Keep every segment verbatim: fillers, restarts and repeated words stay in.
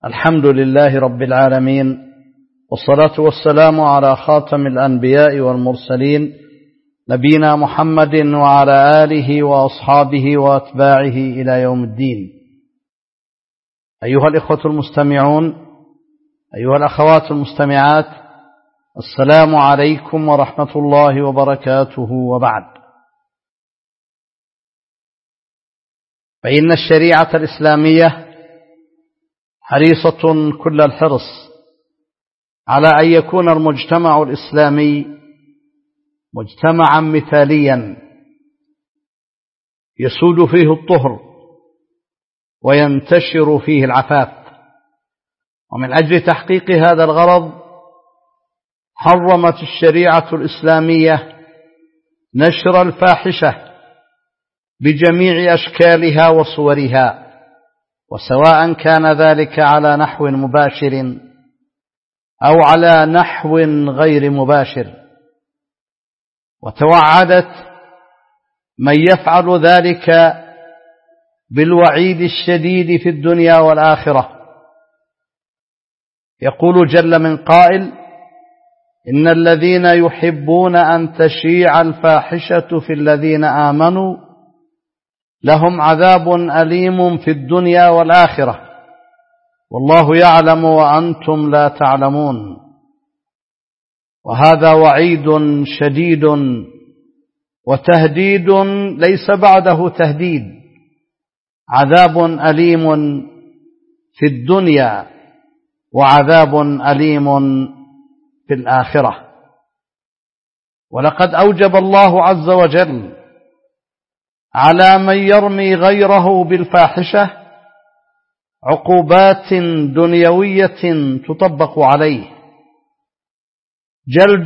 الحمد لله رب العالمين، والصلاة والسلام على خاتم الأنبياء والمرسلين نبينا محمد وعلى آله وأصحابه وأتباعه إلى يوم الدين. أيها الإخوة المستمعون، أيها الأخوات المستمعات، السلام عليكم ورحمة الله وبركاته. وبعد، فإن الشريعة الإسلامية حريصة كل الحرص على أن يكون المجتمع الإسلامي مجتمعا مثاليا يسود فيه الطهر وينتشر فيه العفاف. ومن أجل تحقيق هذا الغرض حرمت الشريعة الإسلامية نشر الفاحشة بجميع أشكالها وصورها، وسواء كان ذلك على نحو مباشر أو على نحو غير مباشر، وتوعدت من يفعل ذلك بالوعيد الشديد في الدنيا والآخرة. يقول جل من قائل: إن الذين يحبون أن تشيع الفاحشة في الذين آمنوا لهم عذاب أليم في الدنيا والآخرة والله يعلم وأنتم لا تعلمون. وهذا وعيد شديد وتهديد ليس بعده تهديد، عذاب أليم في الدنيا وعذاب أليم في الآخرة. ولقد أوجب الله عز وجل على من يرمي غيره بالفاحشة عقوبات دنيوية تطبق عليه: جلد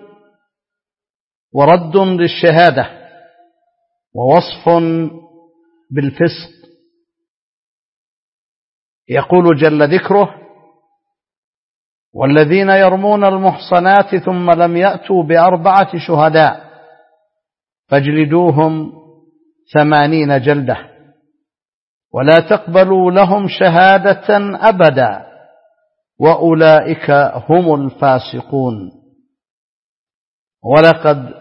ورد للشهادة ووصف بالفسق. يقول جل ذكره: والذين يرمون المحصنات ثم لم يأتوا بأربعة شهداء فاجلدوهم ثمانين جلدة ولا تقبلوا لهم شهادة أبدا وأولئك هم الفاسقون. ولقد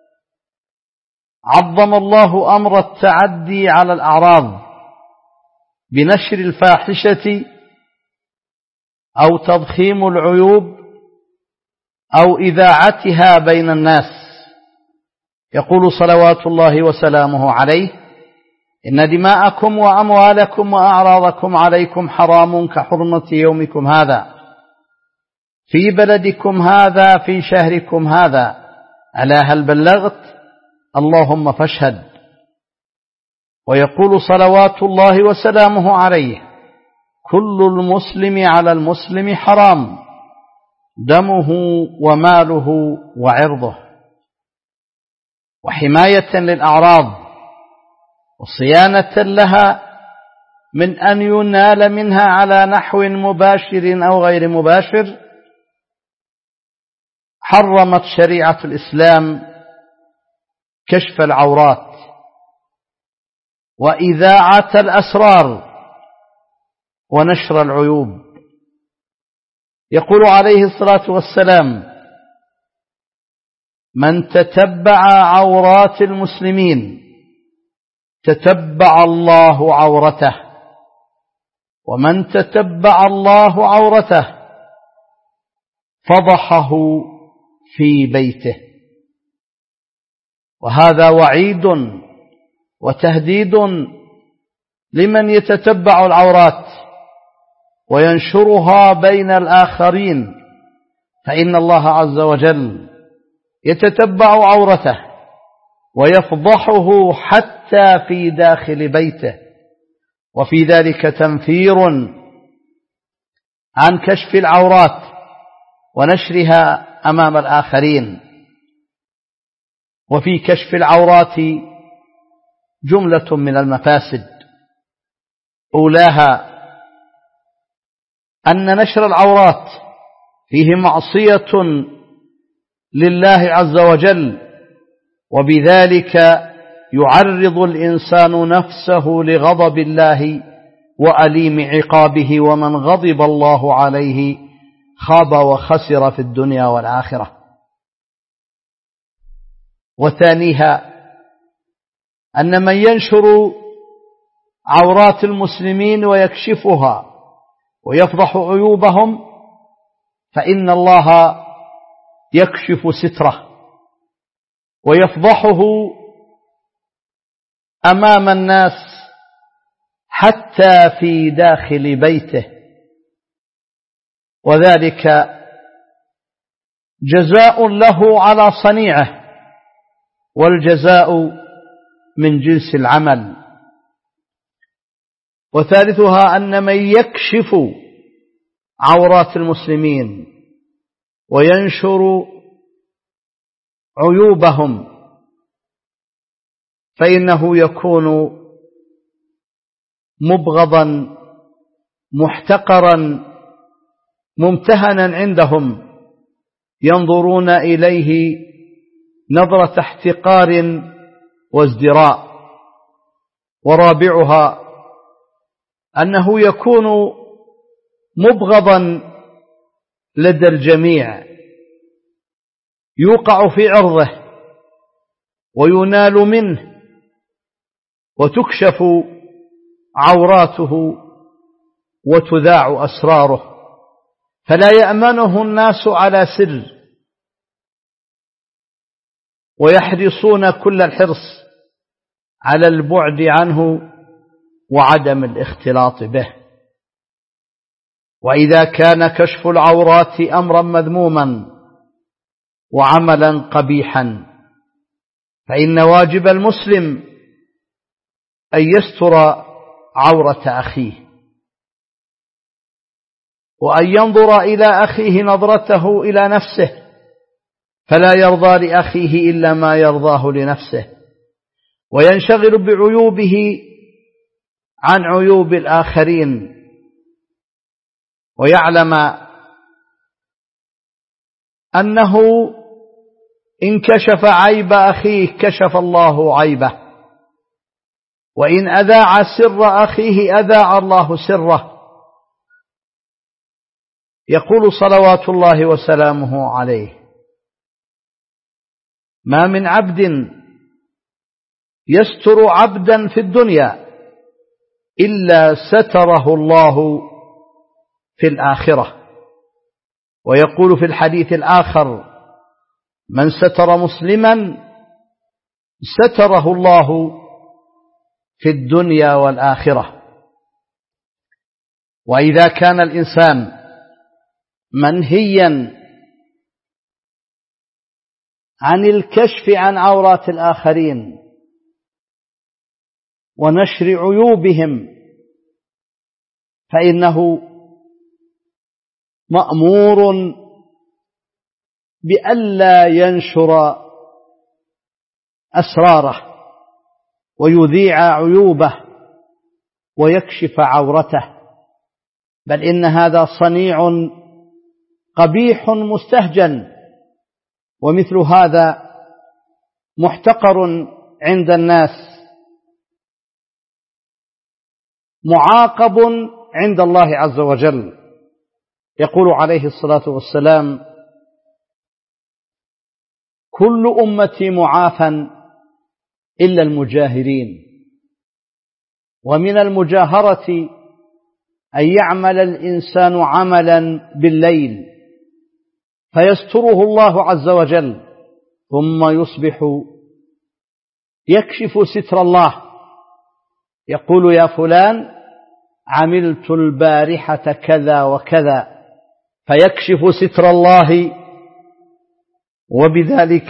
عظم الله أمر التعدي على الأعراض بنشر الفاحشة أو تضخيم العيوب أو إذاعتها بين الناس. يقول صلوات الله وسلامه عليه: إن دماءكم وأموالكم وأعراضكم عليكم حرام كحرمة يومكم هذا في بلدكم هذا في شهركم هذا، ألا هل بلغت؟ اللهم فاشهد. ويقول صلوات الله وسلامه عليه: كل المسلم على المسلم حرام دمه وماله وعرضه. وحماية للأعراض وصيانة لها من أن ينال منها على نحو مباشر أو غير مباشر، حرمت شريعة الإسلام كشف العورات وإذاعة الأسرار ونشر العيوب. يقول عليه الصلاة والسلام: من تتبع عورات المسلمين تتبع الله عورته، ومن تتبع الله عورته فضحه في بيته. وهذا وعيد وتهديد لمن يتتبع العورات وينشرها بين الآخرين، فإن الله عز وجل يتتبع عورته ويفضحه حتى في داخل بيته، وفي ذلك تنفير عن كشف العورات ونشرها أمام الآخرين. وفي كشف العورات جملة من المفاسد، أولاها أن نشر العورات فيه معصية لله عز وجل، وبذلك يعرض الإنسان نفسه لغضب الله وأليم عقابه، ومن غضب الله عليه خاب وخسر في الدنيا والآخرة. وثانيها أن من ينشر عورات المسلمين ويكشفها ويفضح عيوبهم فإن الله يكشف ستره ويفضحه أمام الناس حتى في داخل بيته، وذلك جزاء له على صنيعه، والجزاء من جنس العمل. وثالثها أن من يكشف عورات المسلمين وينشر عيوبهم فإنه يكون مبغضا محتقرا ممتهنا عندهم، ينظرون إليه نظرة احتقار وازدراء. ورابعها أنه يكون مبغضا لدى الجميع، يوقع في عرضه وينال منه وتكشف عوراته وتذاع أسراره، فلا يأمنه الناس على سر، ويحرصون كل الحرص على البعد عنه وعدم الاختلاط به. وإذا كان كشف العورات أمرا مذموما وعملا قبيحا فإن واجب المسلم أن يستر عورة أخيه، وأن ينظر إلى أخيه نظرته إلى نفسه، فلا يرضى لأخيه إلا ما يرضاه لنفسه، وينشغل بعيوبه عن عيوب الآخرين، ويعلم أنه إن كشف عيب أخيه كشف الله عيبه، وإن أذاع سر أخيه أذاع الله سره. يقول صلوات الله وسلامه عليه: ما من عبد يستر عبدا في الدنيا إلا ستره الله في الآخرة. ويقول في الحديث الآخر: من ستر مسلما ستره الله في الدنيا والآخرة. وإذا كان الإنسان منهيا عن الكشف عن عورات الآخرين ونشر عيوبهم فإنه مأمور بألا ينشر أسراره ويذيع عيوبه ويكشف عورته، بل إن هذا صنيع قبيح مستهجن، ومثل هذا محتقر عند الناس معاقب عند الله عز وجل. يقول عليه الصلاة والسلام: كل أمتي معافى إلا المجاهرين. ومن المجاهرة أن يعمل الإنسان عملا بالليل فيستره الله عز وجل، ثم يصبح يكشف ستر الله، يقول: يا فلان عملت البارحة كذا وكذا، فيكشف ستر الله، وبذلك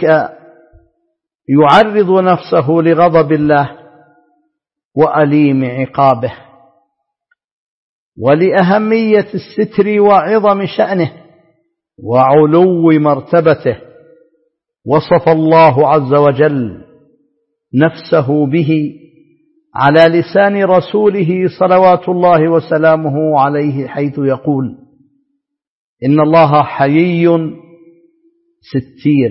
يعرض نفسه لغضب الله وأليم عقابه. ولأهمية الستر وعظم شأنه وعلو مرتبته وصف الله عز وجل نفسه به على لسان رسوله صلوات الله وسلامه عليه، حيث يقول: إن الله حيي ستير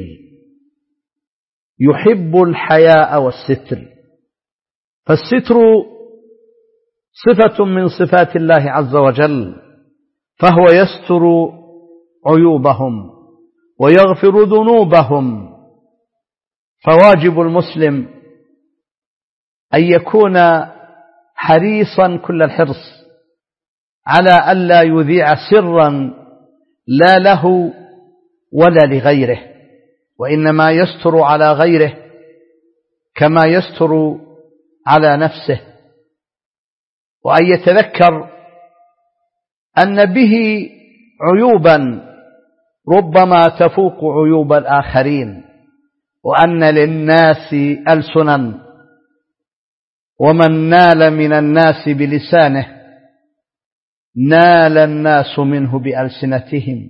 يحب الحياء والستر. فالستر صفة من صفات الله عز وجل، فهو يستر عيوبهم ويغفر ذنوبهم. فواجب المسلم أن يكون حريصا كل الحرص على ألا يذيع سرا لا له ولا لغيره، وإنما يستر على غيره كما يستر على نفسه، وأن يتذكر أن به عيوبا ربما تفوق عيوب الآخرين، وأن للناس ألسنا، ومن نال من الناس بلسانه نال الناس منه بألسنتهم.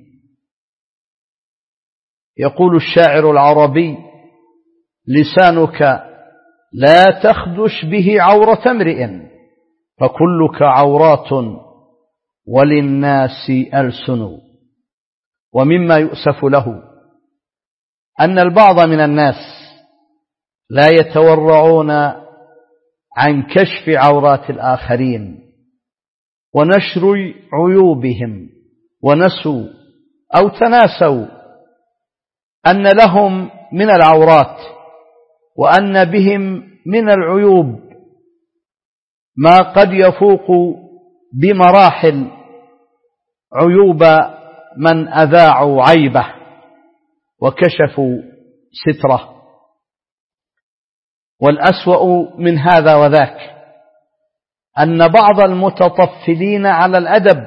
يقول الشاعر العربي: لسانك لا تخدش به عورة امرئ، فكلك عورات وللناس ألسن. ومما يؤسف له أن البعض من الناس لا يتورعون عن كشف عورات الآخرين ونشر عيوبهم، ونسوا أو تناسوا أن لهم من العورات وأن بهم من العيوب ما قد يفوق بمراحل عيوب من أذاعوا عيبه وكشفوا ستره. والأسوأ من هذا وذاك أن بعض المتطفلين على الأدب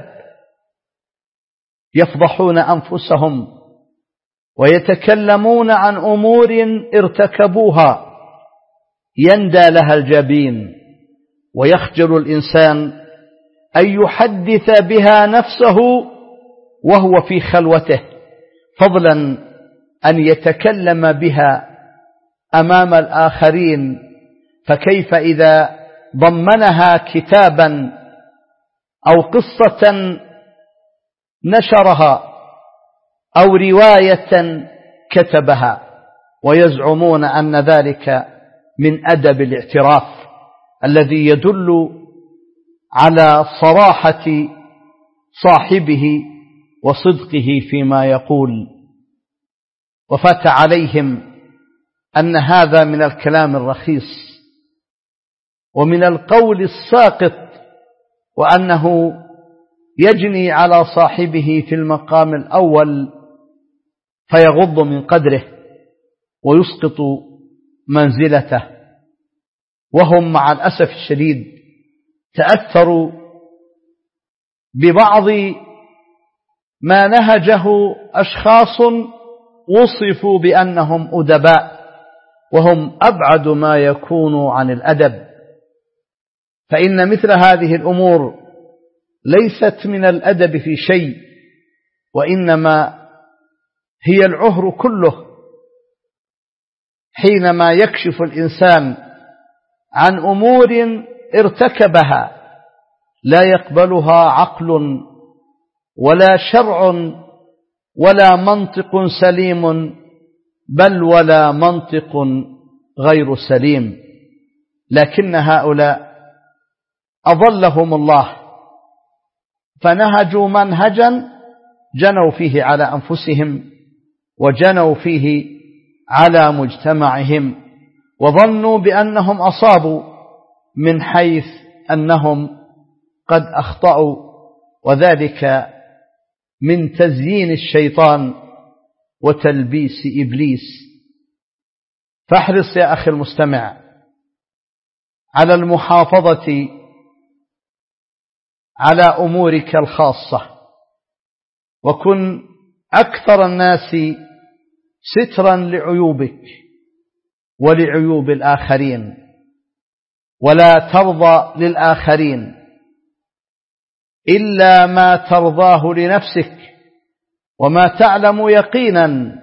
يفضحون أنفسهم ويتكلمون عن أمور ارتكبوها يندى لها الجبين، ويخجل الإنسان أن يحدث بها نفسه وهو في خلوته، فضلا أن يتكلم بها أمام الآخرين. فكيف إذا ضمنها كتابا أو قصة نشرها أو رواية كتبها، ويزعمون أن ذلك من أدب الاعتراف الذي يدل على صراحة صاحبه وصدقه فيما يقول. وفات عليهم أن هذا من الكلام الرخيص ومن القول الساقط، وأنه يجني على صاحبه في المقام الأول فيغض من قدره ويسقط منزلته. وهم مع الأسف الشديد تأثروا ببعض ما نهجه أشخاص وصفوا بأنهم أدباء، وهم أبعد ما يكون عن الأدب. فإن مثل هذه الأمور ليست من الأدب في شيء، وإنما هي العهر كله. حينما يكشف الإنسان عن أمور ارتكبها لا يقبلها عقل ولا شرع ولا منطق سليم، بل ولا منطق غير سليم، لكن هؤلاء أضلهم الله فنهجوا منهجا جنوا فيه على أنفسهم وجنوا فيه على مجتمعهم، وظنوا بأنهم أصابوا من حيث أنهم قد أخطأوا، وذلك من تزيين الشيطان وتلبيس إبليس. فاحرص يا أخي المستمع على المحافظة على أمورك الخاصة، وكن أكثر الناس سترا لعيوبك ولعيوب الآخرين، ولا ترضى للآخرين إلا ما ترضاه لنفسك، وما تعلم يقينا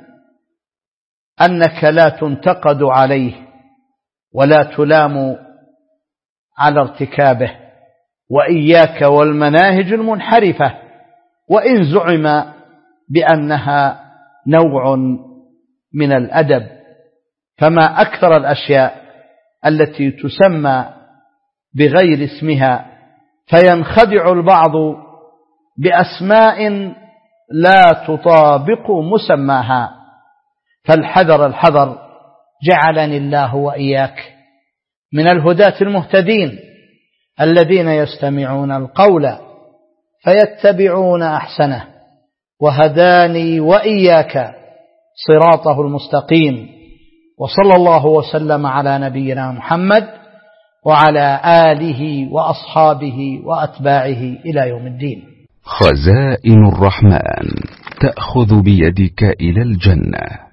أنك لا تنتقد عليه ولا تلام على ارتكابه. وإياك والمناهج المنحرفة، وإن زعم بأنها نوع من الأدب، فما أكثر الأشياء التي تسمى بغير اسمها فينخدع البعض بأسماء لا تطابق مسماها، فالحذر الحذر. جعلني الله وإياك من الهداة المهتدين الذين يستمعون القول فيتبعون أحسنه، وهداني وإياك صراطه المستقيم. وصلى الله وسلم على نبينا محمد وعلى آله وأصحابه وأتباعه إلى يوم الدين. خزائن الرحمن تأخذ بيدك إلى الجنة.